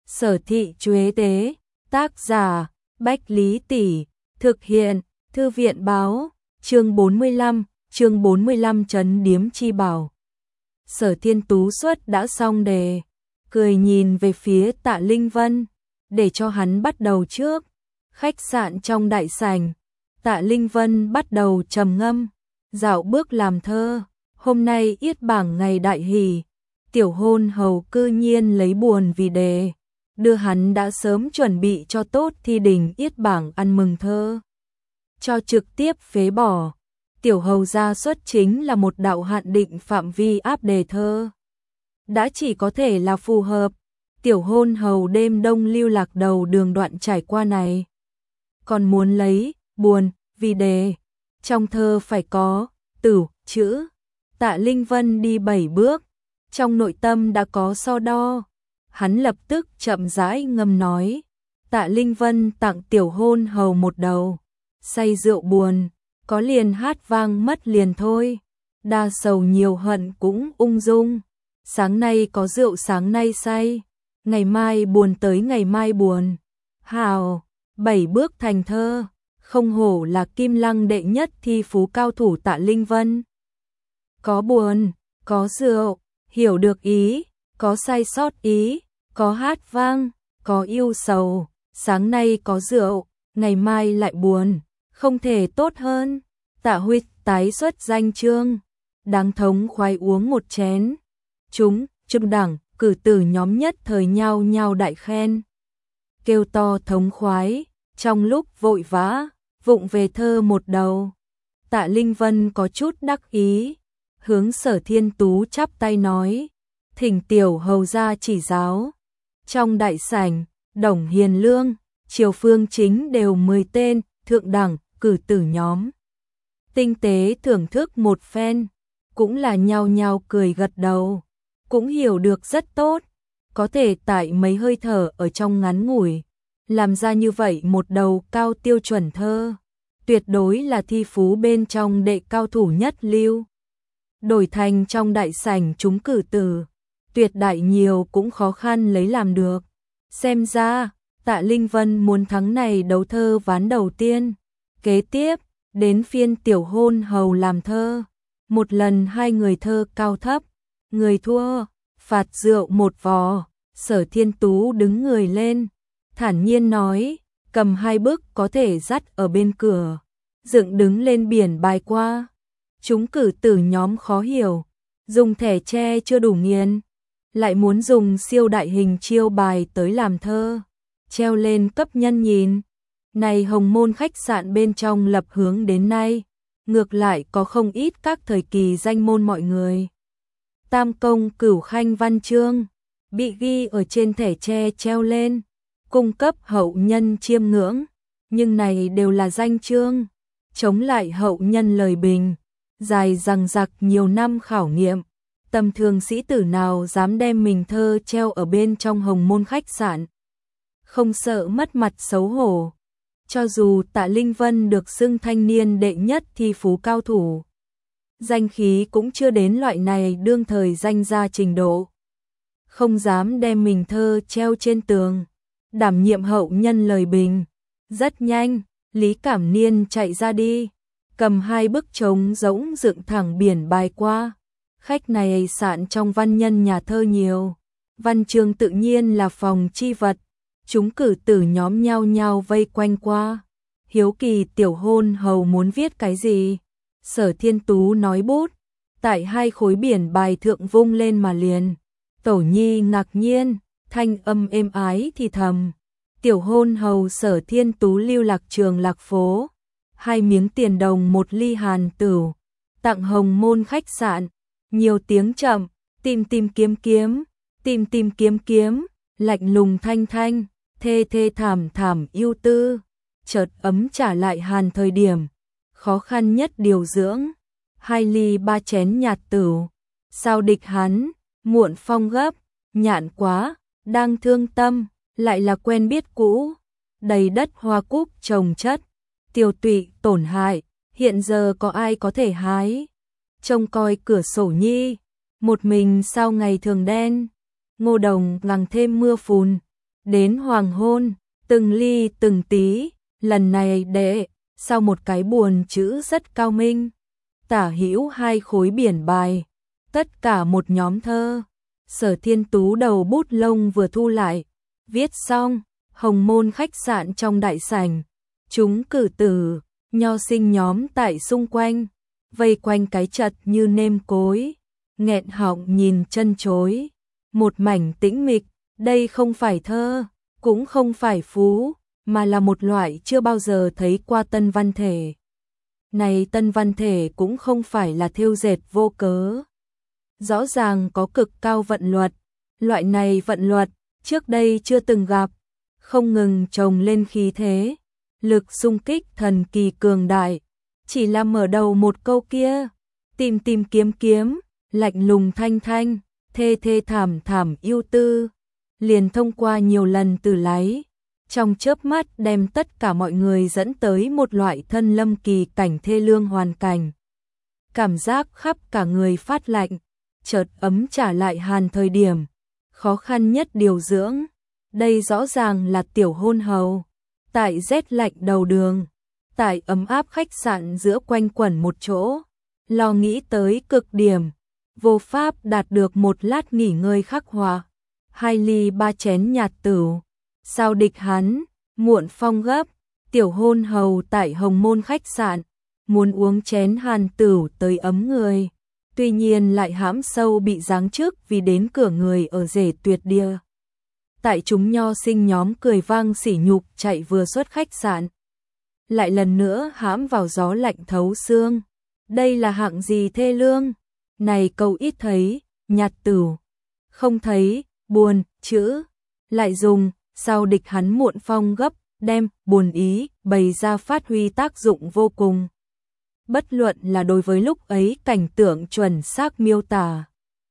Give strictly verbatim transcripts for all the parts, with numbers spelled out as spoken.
Sở thị Chuế tế, tác giả, Bách Lý Tỷ, thực hiện, Thư viện báo, chương bốn mươi lăm, chương bốn mươi lăm Trấn Điếm Chi Bảo. Sở Thiên Tú xuất đã xong đề, cười nhìn về phía Tạ Linh Vân, để cho hắn bắt đầu trước. Khách sạn trong đại sảnh, Tạ Linh Vân bắt đầu trầm ngâm, dạo bước làm thơ. Hôm nay yết bảng ngày đại hỷ, tiểu hôn hầu cư nhiên lấy buồn vì đề, đưa hắn đã sớm chuẩn bị cho tốt thi đình yết bảng ăn mừng thơ, cho trực tiếp phế bỏ. Tiểu hầu gia xuất chính là một đạo hạn định phạm vi áp đề thơ, đã chỉ có thể là phù hợp. Tiểu hôn hầu đêm đông lưu lạc đầu đường đoạn trải qua này, còn muốn lấy buồn vì đề, trong thơ phải có tử chữ. Tạ Linh Vân đi bảy bước, trong nội tâm đã có so đo. Hắn lập tức chậm rãi ngâm nói, Tạ Linh Vân tặng tiểu hôn hầu một đầu, say rượu buồn, có liền hát vang mất liền thôi. Đa sầu nhiều hận cũng ung dung, sáng nay có rượu sáng nay say, ngày mai buồn tới ngày mai buồn. Hào, bảy bước thành thơ, không hổ là Kim Lăng đệ nhất thi phú cao thủ Tạ Linh Vân. Có buồn, có rượu, hiểu được ý, có sai sót ý, có hát vang, có yêu sầu, sáng nay có rượu, ngày mai lại buồn, không thể tốt hơn. Tạ Huyết tái xuất danh chương, đáng thống khoái uống một chén. Chúng, trung đẳng, cử tử nhóm nhất thời nhao nhao đại khen, kêu to thống khoái. Trong lúc vội vã, vụng về thơ một đầu, Tạ Linh Vân có chút đắc ý, hướng Sở Thiên Tú chắp tay nói, thỉnh tiểu hầu gia chỉ giáo. Trong đại sảnh, Đồng Hiền Lương, Triều Phương Chính đều mười tên thượng đẳng cử tử nhóm tinh tế thưởng thức một phen, cũng là nhao nhao cười gật đầu, cũng hiểu được rất tốt, có thể tại mấy hơi thở ở trong ngắn ngủi làm ra như vậy một đầu cao tiêu chuẩn thơ, tuyệt đối là thi phú bên trong đệ cao thủ nhất lưu. Đổi thành trong đại sảnh chúng cử tử, tuyệt đại nhiều cũng khó khăn lấy làm được. Xem ra, Tạ Linh Vân muốn thắng này đấu thơ ván đầu tiên. Kế tiếp, đến phiên tiểu hôn hầu làm thơ. Một lần hai người thơ cao thấp, người thua, phạt rượu một vò. Sở Thiên Tú đứng người lên, thản nhiên nói, cầm hai bức có thể dắt ở bên cửa, dựng đứng lên biển bài qua. Chúng cử tử nhóm khó hiểu, dùng thẻ tre chưa đủ nghiền, lại muốn dùng siêu đại hình chiêu bài tới làm thơ, treo lên cấp nhân nhìn. Này Hồng Môn khách sạn bên trong lập hướng đến nay, ngược lại có không ít các thời kỳ danh môn mọi người. Tam công cửu khanh văn chương, bị ghi ở trên thẻ tre treo lên, cung cấp hậu nhân chiêm ngưỡng, nhưng này đều là danh chương, chống lại hậu nhân lời bình. Dài dằng dặc nhiều năm khảo nghiệm, tầm thường sĩ tử nào dám đem mình thơ treo ở bên trong Hồng Môn khách sạn, không sợ mất mặt xấu hổ. Cho dù Tạ Linh Vân được xưng thanh niên đệ nhất thi phú cao thủ, danh khí cũng chưa đến loại này đương thời danh gia trình độ, không dám đem mình thơ treo trên tường, đảm nhiệm hậu nhân lời bình. Rất nhanh, Lý Cảm Niên chạy ra đi, cầm hai bức trống rỗng dựng thẳng biển bài qua. Khách này sạn trong văn nhân nhà thơ nhiều, văn chương tự nhiên là phòng chi vật. Chúng cử tử nhóm nhao nhao vây quanh qua, hiếu kỳ tiểu hôn hầu muốn viết cái gì. Sở Thiên Tú nói bút, tại hai khối biển bài thượng vung lên mà liền. Tổ nhi ngạc nhiên, thanh âm êm ái thì thầm, tiểu hôn hầu Sở Thiên Tú lưu lạc trường lạc phố, hai miếng tiền đồng một ly hàn tửu, tặng Hồng Môn khách sạn. Nhiều tiếng chậm, tìm tìm kiếm kiếm, tìm tìm kiếm kiếm, lạnh lùng thanh thanh, thê thê thảm thảm yêu tư, chợt ấm trả lại hàn thời điểm, khó khăn nhất điều dưỡng, hai ly ba chén nhạt tửu, sao địch hắn, muộn phong gấp, nhạn quá, đang thương tâm, lại là quen biết cũ, đầy đất hoa cúc trồng chất, tiêu tụy tổn hại, hiện giờ có ai có thể hái. Trông coi cửa sổ nhi, một mình sao ngày thường đen, Ngô Đồng ngằng thêm mưa phùn, Đến hoàng hôn, từng ly từng tí, lần này đệ, sau một cái buồn chữ rất cao minh, tả hữu hai khối biển bài, tất cả một nhóm thơ. Sở Thiên Tú đầu bút lông vừa thu lại, viết xong, hồng môn khách sạn trong đại sảnh, chúng cử tử, nho sinh nhóm tại xung quanh, vây quanh cái chật như nêm cối, nghẹn họng nhìn chân chối, một mảnh tĩnh mịch, đây không phải thơ, cũng không phải phú, mà là một loại chưa bao giờ thấy qua tân văn thể. Này tân văn thể cũng không phải là thêu dệt vô cớ. Rõ ràng có cực cao vận luật, loại này vận luật, trước đây chưa từng gặp, không ngừng trồng lên khí thế, lực xung kích thần kỳ cường đại, chỉ là mở đầu một câu kia, tìm tìm kiếm kiếm, lạnh lùng thanh thanh, thê thê thảm thảm yêu tư, liền thông qua nhiều lần từ láy, trong chớp mắt đem tất cả mọi người dẫn tới một loại thân lâm kỳ cảnh thê lương hoàn cảnh. Cảm giác khắp cả người phát lạnh, chợt ấm trả lại hàn thời điểm, khó khăn nhất điều dưỡng, đây rõ ràng là tiểu hôn hầu, tại rét lạnh đầu đường, tại ấm áp khách sạn giữa quanh quẩn một chỗ, lo nghĩ tới cực điểm, vô pháp đạt được một lát nghỉ ngơi khắc hòa, hai ly ba chén nhạt tửu, sao địch hắn, muộn phong gấp, tiểu hôn hầu tại hồng môn khách sạn, muốn uống chén hàn tửu tới ấm người, tuy nhiên lại hãm sâu bị giáng chức vì đến cửa người ở rể tuyệt địa. Tại chúng nho sinh nhóm cười vang sỉ nhục chạy vừa xuất khách sạn, lại lần nữa hãm vào gió lạnh thấu xương. Đây là hạng gì thê lương? Này câu ít thấy, nhạt tửu, không thấy, buồn, chữ, lại dùng, sao địch hắn muộn phong gấp, đem, buồn ý, bày ra phát huy tác dụng vô cùng. Bất luận là đối với lúc ấy cảnh tượng chuẩn xác miêu tả,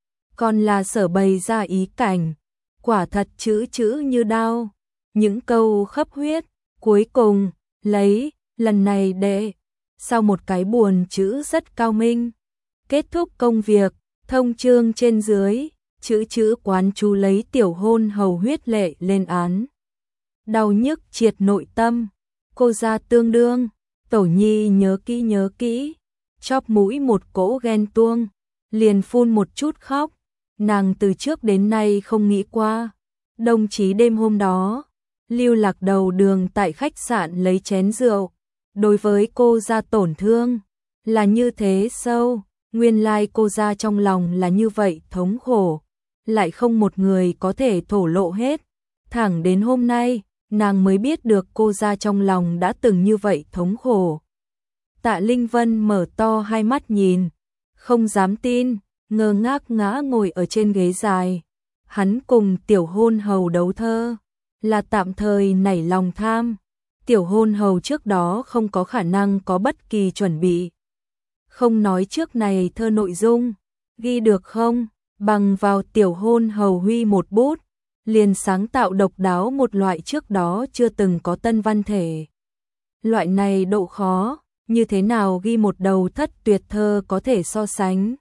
còn là sở bày ra ý cảnh, quả thật chữ chữ như đao, những câu khấp huyết, cuối cùng, lấy, lần này đệ, sau một cái buồn chữ rất cao minh, kết thúc công việc, thông chương trên dưới, chữ chữ quán chú lấy tiểu hôn hầu huyết lệ lên án. Đau nhức triệt nội tâm, cô ra tương đương, Tổ Nhi nhớ kỹ nhớ kỹ, chóp mũi một cỗ ghen tuông, liền phun một chút khóc, nàng từ trước đến nay không nghĩ qua. Đồng chí đêm hôm đó, lưu lạc đầu đường tại khách sạn lấy chén rượu, đối với cô ra tổn thương, là như thế sâu, nguyên lai cô ra trong lòng là như vậy thống khổ, lại không một người có thể thổ lộ hết, thẳng đến hôm nay, nàng mới biết được cô ra trong lòng đã từng như vậy thống khổ. Tạ Linh Vân mở to hai mắt nhìn, không dám tin, ngơ ngác ngã ngồi ở trên ghế dài. Hắn cùng tiểu hôn hầu đấu thơ, là tạm thời nảy lòng tham. Tiểu hôn hầu trước đó không có khả năng có bất kỳ chuẩn bị. Không nói trước này thơ nội dung, ghi được không, bằng vào tiểu hôn hầu huy một bút, liền sáng tạo độc đáo một loại trước đó chưa từng có tân văn thể. Loại này độ khó, như thế nào ghi một đầu thất tuyệt thơ có thể so sánh.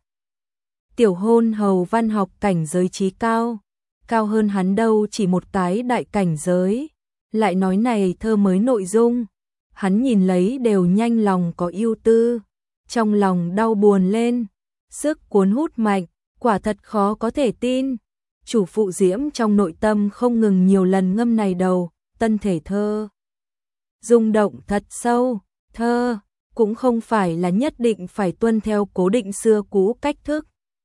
Tiểu hôn hầu văn học cảnh giới trí cao, cao hơn hắn đâu chỉ một cái đại cảnh giới, lại nói này thơ mới nội dung, hắn nhìn lấy đều nhanh lòng có ưu tư, trong lòng đau buồn lên, sức cuốn hút mạnh, quả thật khó có thể tin. Chủ phụ diễm trong nội tâm không ngừng nhiều lần ngâm này đầu, tân thể thơ. Rung động thật sâu, thơ, cũng không phải là nhất định phải tuân theo cố định xưa cũ cách thức.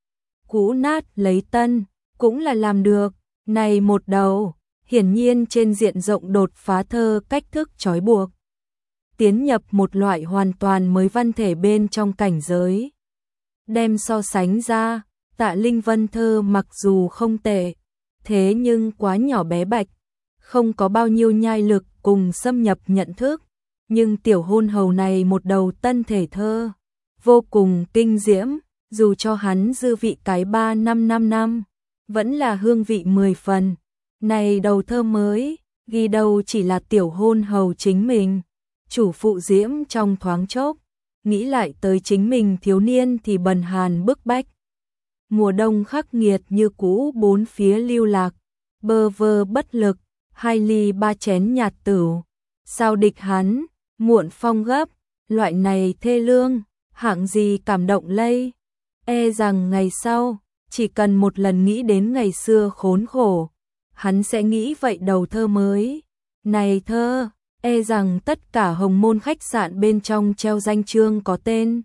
Cũ nát lấy tân, cũng là làm được, này một đầu, hiển nhiên trên diện rộng đột phá thơ cách thức trói buộc. Tiến nhập một loại hoàn toàn mới văn thể bên trong cảnh giới. Đem so sánh ra, Tạ Linh Vân thơ mặc dù không tệ, thế nhưng quá nhỏ bé bạch, không có bao nhiêu nhai lực cùng xâm nhập nhận thức. Nhưng tiểu hôn hầu này một đầu tân thể thơ, vô cùng kinh diễm, dù cho hắn dư vị cái ba năm năm năm, vẫn là hương vị mười phần. Này đầu thơ mới, ghi đầu chỉ là tiểu hôn hầu chính mình, chủ phụ diễm trong thoáng chốc, nghĩ lại tới chính mình thiếu niên thì bần hàn bức bách. Mùa đông khắc nghiệt như cũ bốn phía lưu lạc, bơ vơ bất lực, hai ly ba chén nhạt tửu, sao địch hắn, muộn phong gấp, loại này thê lương, hạng gì cảm động lây, e rằng ngày sau, chỉ cần một lần nghĩ đến ngày xưa khốn khổ, hắn sẽ nghĩ vậy đầu thơ mới. Này thơ, e rằng tất cả hồng môn khách sạn bên trong treo danh chương có tên,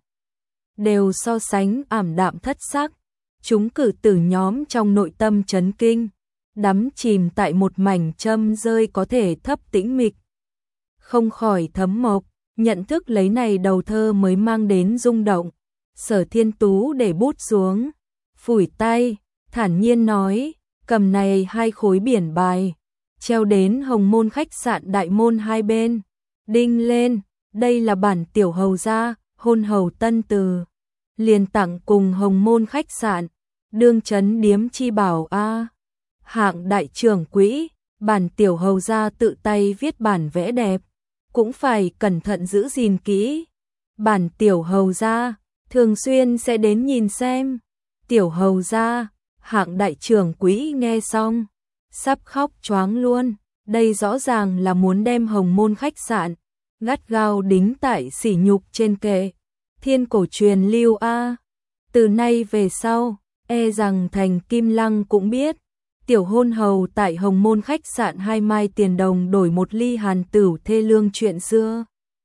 đều so sánh ảm đạm thất sắc, chúng cử tử nhóm trong nội tâm chấn kinh, đắm chìm tại một mảnh châm rơi có thể thấp tĩnh mịch. Không khỏi thấm mộc, nhận thức lấy này đầu thơ mới mang đến rung động. Sở Thiên Tú để bút xuống, phủi tay, thản nhiên nói, cầm này hai khối biển bài, treo đến hồng môn khách sạn đại môn hai bên, đinh lên, đây là bản tiểu hầu gia, hôn hầu tân từ, liền tặng cùng hồng môn khách sạn, đương chấn điếm chi bảo a. Hạng đại trưởng quỹ, bản tiểu hầu gia tự tay viết bản vẽ đẹp, cũng phải cẩn thận giữ gìn kỹ. Bản tiểu hầu gia, thường xuyên sẽ đến nhìn xem. Tiểu hầu gia, hạng đại trưởng quỹ nghe xong, sắp khóc choáng luôn, đây rõ ràng là muốn đem hồng môn khách sạn, gắt gao đính tại sỉ nhục trên kệ. Thiên cổ truyền lưu a. Từ nay về sau, e rằng thành Kim Lăng cũng biết, tiểu hôn hầu tại hồng môn khách sạn hai mai tiền đồng đổi một ly hàn tửu thê lương chuyện xưa.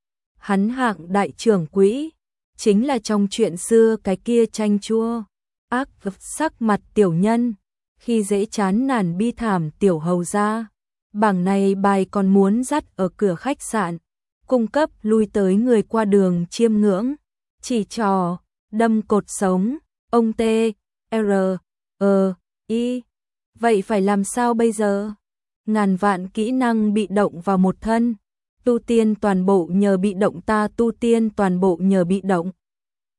Hắn hạng đại trưởng quỹ, chính là trong chuyện xưa cái kia chanh chua, ác sắc mặt tiểu nhân, khi dễ chán nản bi thảm tiểu hầu gia. Bảng này bài còn muốn dắt ở cửa khách sạn, cung cấp lui tới người qua đường chiêm ngưỡng, chỉ trò, đâm cột sống, ông T, R, E, I. Vậy phải làm sao bây giờ? Ngàn vạn kỹ năng bị động vào một thân, tu tiên toàn bộ nhờ bị động ta tu tiên toàn bộ nhờ bị động.